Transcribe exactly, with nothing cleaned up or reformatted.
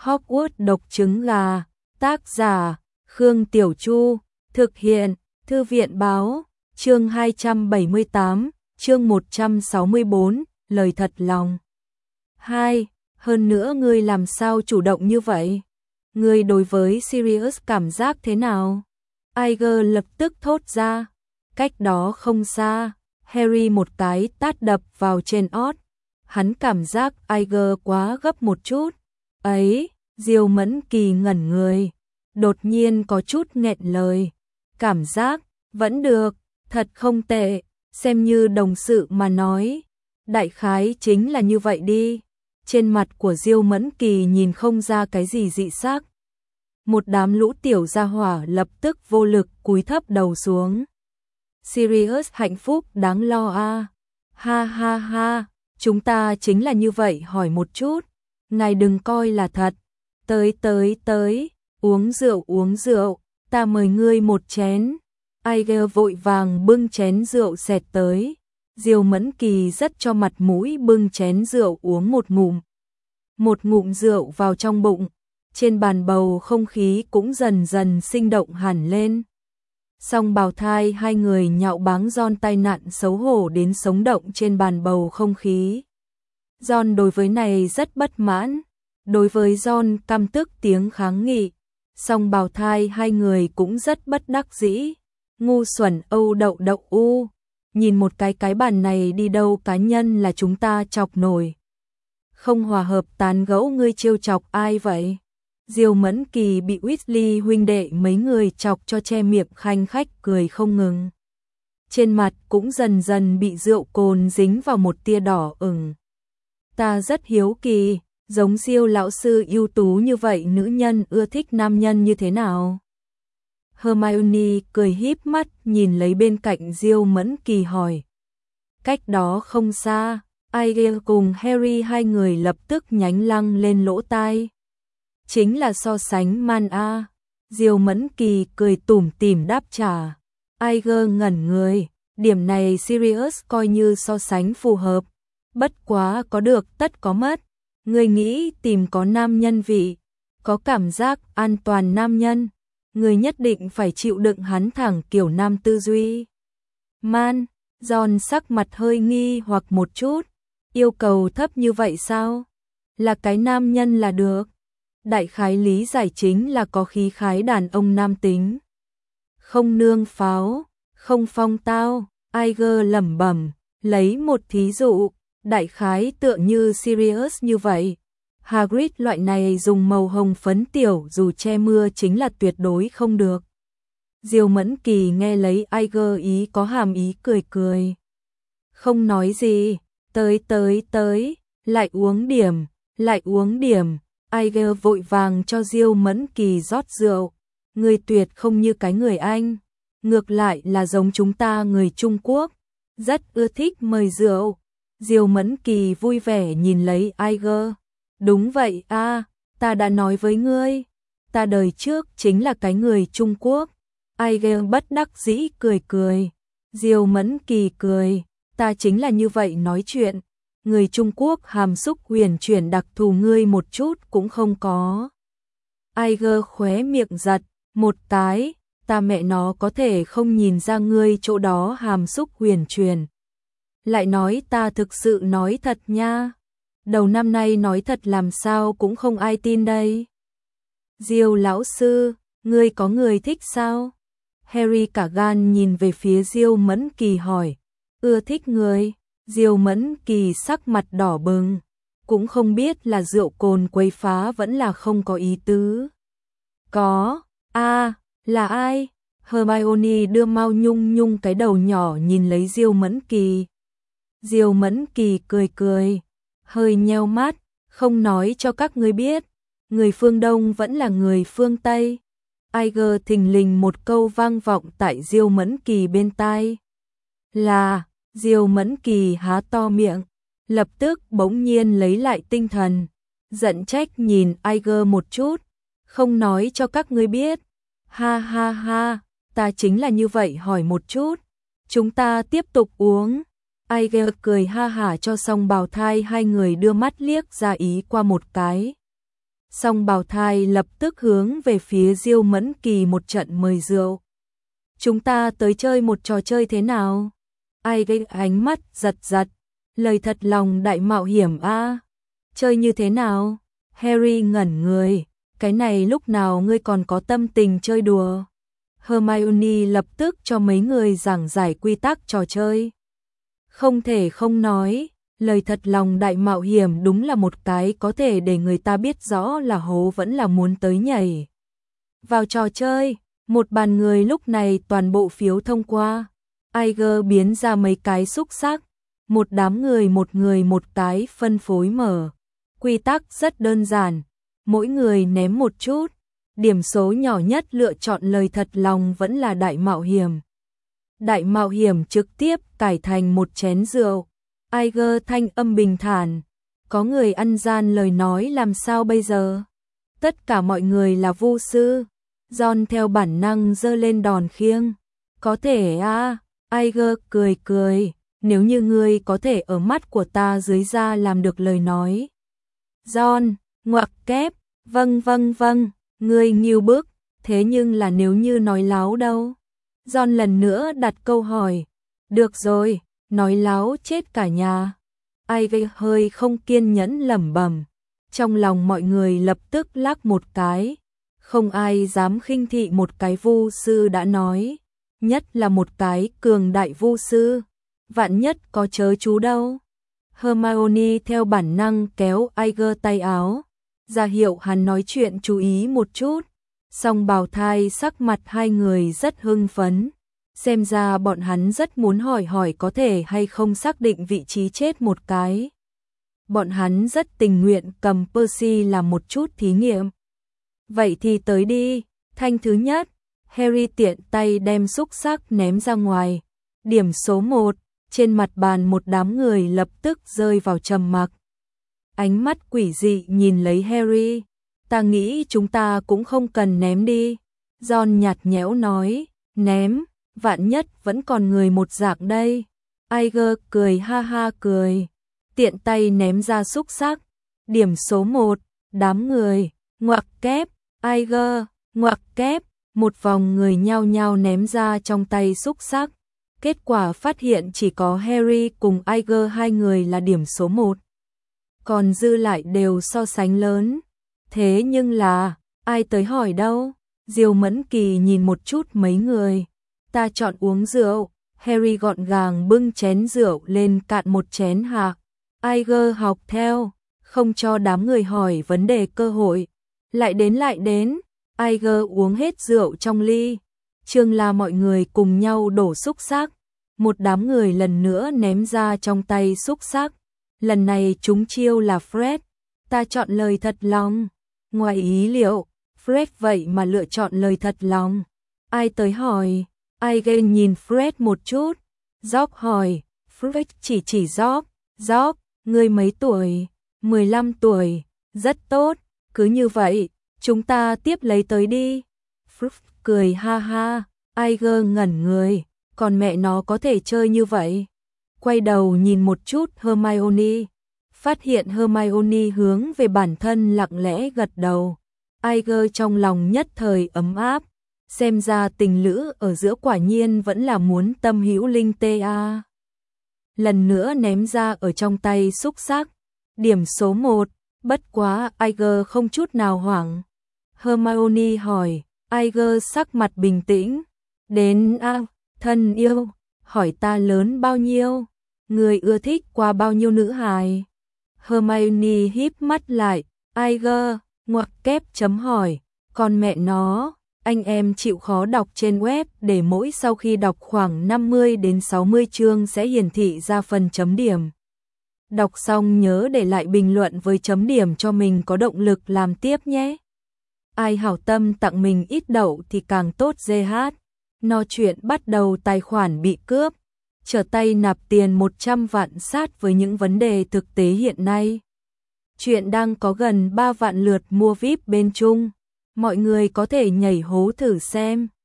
Hogwarts độc trứng gà, tác giả Khương Tiểu Chu, thực hiện Thư viện Báo, chương hai trăm bảy mươi tám, chương một trăm sáu mươi tư, lời thật lòng. hai. Hơn nữa ngươi làm sao chủ động như vậy? Ngươi đối với Sirius cảm giác thế nào? Iger lập tức thốt ra. Cách đó không xa, Harry một cái tát đập vào trên ót. Hắn cảm giác Iger quá gấp một chút. Ấy, Diêu Mẫn Kỳ ngẩn người, đột nhiên có chút nghẹn lời. Cảm giác, vẫn được, thật không tệ, xem như đồng sự mà nói. Đại khái chính là như vậy đi. Trên mặt của Diêu Mẫn Kỳ nhìn không ra cái gì dị sắc. Một đám lũ tiểu gia hỏa lập tức vô lực cúi thấp đầu xuống. Sirius hạnh phúc đáng lo a. À. Ha ha ha, chúng ta chính là như vậy hỏi một chút. Ngài đừng coi là thật. Tới tới tới, uống rượu uống rượu, ta mời ngươi một chén. Iger vội vàng bưng chén rượu xẹt tới. Diêu Mẫn Kỳ rất cho mặt mũi bưng chén rượu uống một ngụm. Một ngụm rượu vào trong bụng, trên bàn bầu không khí cũng dần dần sinh động hẳn lên. Song bào thai hai người nhạo báng John tai nạn xấu hổ đến sống động trên bàn bầu không khí. John đối với này rất bất mãn, đối với John căm tức tiếng kháng nghị. Song bào thai hai người cũng rất bất đắc dĩ. Ngu xuẩn Âu đậu đậu u. Nhìn một cái cái bàn này đi đâu cá nhân là chúng ta chọc nổi. Không hòa hợp tán gẫu ngươi trêu chọc ai vậy? Diêu Mẫn Kỳ bị Weasley huynh đệ mấy người chọc cho che miệng khanh khách cười không ngừng. Trên mặt cũng dần dần bị rượu cồn dính vào một tia đỏ ửng. Ta rất hiếu kỳ, giống Diêu lão sư ưu tú như vậy nữ nhân ưa thích nam nhân như thế nào? Hermione cười híp mắt nhìn lấy bên cạnh Diêu Mẫn Kỳ hỏi. Cách đó không xa, Iger cùng Harry hai người lập tức nhánh lăng lên lỗ tai. Chính là so sánh man a. Diêu Mẫn Kỳ cười tủm tỉm đáp trả. Iger ngẩn người, điểm này Sirius coi như so sánh phù hợp. Bất quá có được tất có mất. Người nghĩ tìm có nam nhân vị, có cảm giác an toàn nam nhân. Người nhất định phải chịu đựng hắn thẳng kiểu nam tư duy. Man, John sắc mặt hơi nghi hoặc một chút. Yêu cầu thấp như vậy sao? Là cái nam nhân là được. Đại khái lý giải chính là có khí khái đàn ông nam tính. Không nương pháo, không phong tao, Iger lẩm bẩm, lấy một thí dụ, đại khái tựa như Sirius như vậy. Hagrid loại này dùng màu hồng phấn tiểu dù che mưa chính là tuyệt đối không được. Diêu Mẫn Kỳ nghe lấy Iger ý có hàm ý cười cười. Không nói gì, tới tới tới, lại uống điểm, lại uống điểm. Iger vội vàng cho Diêu Mẫn Kỳ rót rượu. Người tuyệt không như cái người Anh, ngược lại là giống chúng ta người Trung Quốc, rất ưa thích mời rượu. Diêu Mẫn Kỳ vui vẻ nhìn lấy Iger. Đúng vậy a, à, ta đã nói với ngươi, ta đời trước chính là cái người Trung Quốc. Iger bất đắc dĩ cười cười. Diêu Mẫn Kỳ cười, ta chính là như vậy nói chuyện. Người Trung Quốc hàm xúc huyền chuyển đặc thù ngươi một chút cũng không có. Iger khóe miệng giật, một cái, ta mẹ nó có thể không nhìn ra ngươi chỗ đó hàm xúc huyền chuyển. Lại nói ta thực sự nói thật nha. Đầu năm nay nói thật làm sao cũng không ai tin đây. Diêu lão sư, ngươi có người thích sao? Harry cả gan nhìn về phía Diêu Mẫn Kỳ hỏi. Ưa thích người? Diêu Mẫn Kỳ sắc mặt đỏ bừng, cũng không biết là rượu cồn quấy phá vẫn là không có ý tứ. Có, a, à, là ai? Hermione đưa Mao Nhung Nhung cái đầu nhỏ nhìn lấy Diêu Mẫn Kỳ. Diêu Mẫn Kỳ cười cười, hơi nheo mắt, không nói cho các ngươi biết, người phương Đông vẫn là người phương Tây. Iger thình lình một câu vang vọng tại Diêu Mẫn Kỳ bên tai. Là, Diêu Mẫn Kỳ há to miệng, lập tức bỗng nhiên lấy lại tinh thần, giận trách nhìn Iger một chút, không nói cho các ngươi biết. Ha ha ha, ta chính là như vậy hỏi một chút, chúng ta tiếp tục uống. Iger cười ha hả cho xong bào thai hai người đưa mắt liếc ra ý qua một cái. Song Bào Thai lập tức hướng về phía Diêu Mẫn Kỳ một trận mời rượu. Chúng ta tới chơi một trò chơi thế nào? Ai gây ánh mắt giật giật. Lời thật lòng đại mạo hiểm a. À? Chơi như thế nào? Harry ngẩn người. Cái này lúc nào ngươi còn có tâm tình chơi đùa? Hermione lập tức cho mấy người giảng giải quy tắc trò chơi. Không thể không nói, lời thật lòng đại mạo hiểm đúng là một cái có thể để người ta biết rõ là hố vẫn là muốn tới nhảy. Vào trò chơi, một bàn người lúc này toàn bộ phiếu thông qua. Iger biến ra mấy cái xúc xắc, một đám người một người một cái phân phối mở. Quy tắc rất đơn giản, mỗi người ném một chút. Điểm số nhỏ nhất lựa chọn lời thật lòng vẫn là đại mạo hiểm. Đại mạo hiểm trực tiếp cải thành một chén rượu. Iger thanh âm bình thản. Có người ăn gian lời nói làm sao bây giờ? Tất cả mọi người là vu sư. Ron theo bản năng giơ lên đòn khiêng. Có thể à? Iger cười cười. Nếu như ngươi có thể ở mắt của ta dưới da làm được lời nói. Ron, ngoặc kép. Vâng vâng vâng. Ngươi nghiêu bức. Thế nhưng là nếu như nói láo đâu? Ron lần nữa đặt câu hỏi. Được rồi, nói láo chết cả nhà. Ivy hơi không kiên nhẫn lẩm bẩm. Trong lòng mọi người lập tức lắc một cái. Không ai dám khinh thị một cái vu sư đã nói. Nhất là một cái cường đại vu sư. Vạn nhất có chớ chú đâu. Hermione theo bản năng kéo Iger tay áo. Ra hiệu hắn nói chuyện chú ý một chút. Song Bào Thai sắc mặt hai người rất hưng phấn. Xem ra bọn hắn rất muốn hỏi hỏi có thể hay không xác định vị trí chết một cái. Bọn hắn rất tình nguyện cầm Percy làm một chút thí nghiệm. Vậy thì tới đi. Thanh thứ nhất, Harry tiện tay đem xúc xắc ném ra ngoài. Điểm số một, trên mặt bàn một đám người lập tức rơi vào trầm mặc. Ánh mắt quỷ dị nhìn lấy Harry. Ta nghĩ chúng ta cũng không cần ném đi. Ron nhạt nhẽo nói, ném, vạn nhất vẫn còn người một dạng đây. Iger cười ha ha cười, tiện tay ném ra xúc xắc. Điểm số một, đám người, ngoặc kép, Iger, ngoặc kép, một vòng người nhao nhao ném ra trong tay xúc xắc. Kết quả phát hiện chỉ có Harry cùng Iger hai người là điểm số một. Còn dư lại đều so sánh lớn. Thế nhưng là, ai tới hỏi đâu? Diêu Mẫn Kỳ nhìn một chút mấy người. Ta chọn uống rượu. Harry gọn gàng bưng chén rượu lên cạn một chén hạc. Iger học theo, không cho đám người hỏi vấn đề cơ hội. Lại đến lại đến, Iger uống hết rượu trong ly. Chương là mọi người cùng nhau đổ xúc xắc. Một đám người lần nữa ném ra trong tay xúc xắc. Lần này chúng chiêu là Fred. Ta chọn lời thật lòng. Ngoài ý liệu, Fred vậy mà lựa chọn lời thật lòng. Ai tới hỏi? Iger nhìn Fred một chút. George hỏi. Fred chỉ chỉ George. George, ngươi mấy tuổi? mười lăm tuổi. Rất tốt. Cứ như vậy, chúng ta tiếp lấy tới đi. Fred cười ha ha. Iger ngẩn người. Còn mẹ nó có thể chơi như vậy? Quay đầu nhìn một chút Hermione. Phát hiện Hermione hướng về bản thân lặng lẽ gật đầu. Iger trong lòng nhất thời ấm áp. Xem ra tình lữ ở giữa quả nhiên vẫn là muốn tâm hữu linh tê a. Lần nữa ném ra ở trong tay xúc xắc. Điểm số một. Bất quá Iger không chút nào hoảng. Hermione hỏi. Iger sắc mặt bình tĩnh. Đến a, à, thân yêu, hỏi ta lớn bao nhiêu? Người ưa thích qua bao nhiêu nữ hài? Hermione híp mắt lại. Iger, ngoặc kép chấm hỏi. Con mẹ nó, anh em chịu khó đọc trên web để mỗi sau khi đọc khoảng năm mươi đến sáu mươi chương sẽ hiển thị ra phần chấm điểm. Đọc xong nhớ để lại bình luận với chấm điểm cho mình có động lực làm tiếp nhé. Ai hảo tâm tặng mình ít đậu thì càng tốt giê hát. No chuyện bắt đầu tài khoản bị cướp. Trở tay nạp tiền một trăm vạn sát với những vấn đề thực tế hiện nay. Chuyện đang có gần ba vạn lượt mua víp bên Trung. Mọi người có thể nhảy hố thử xem.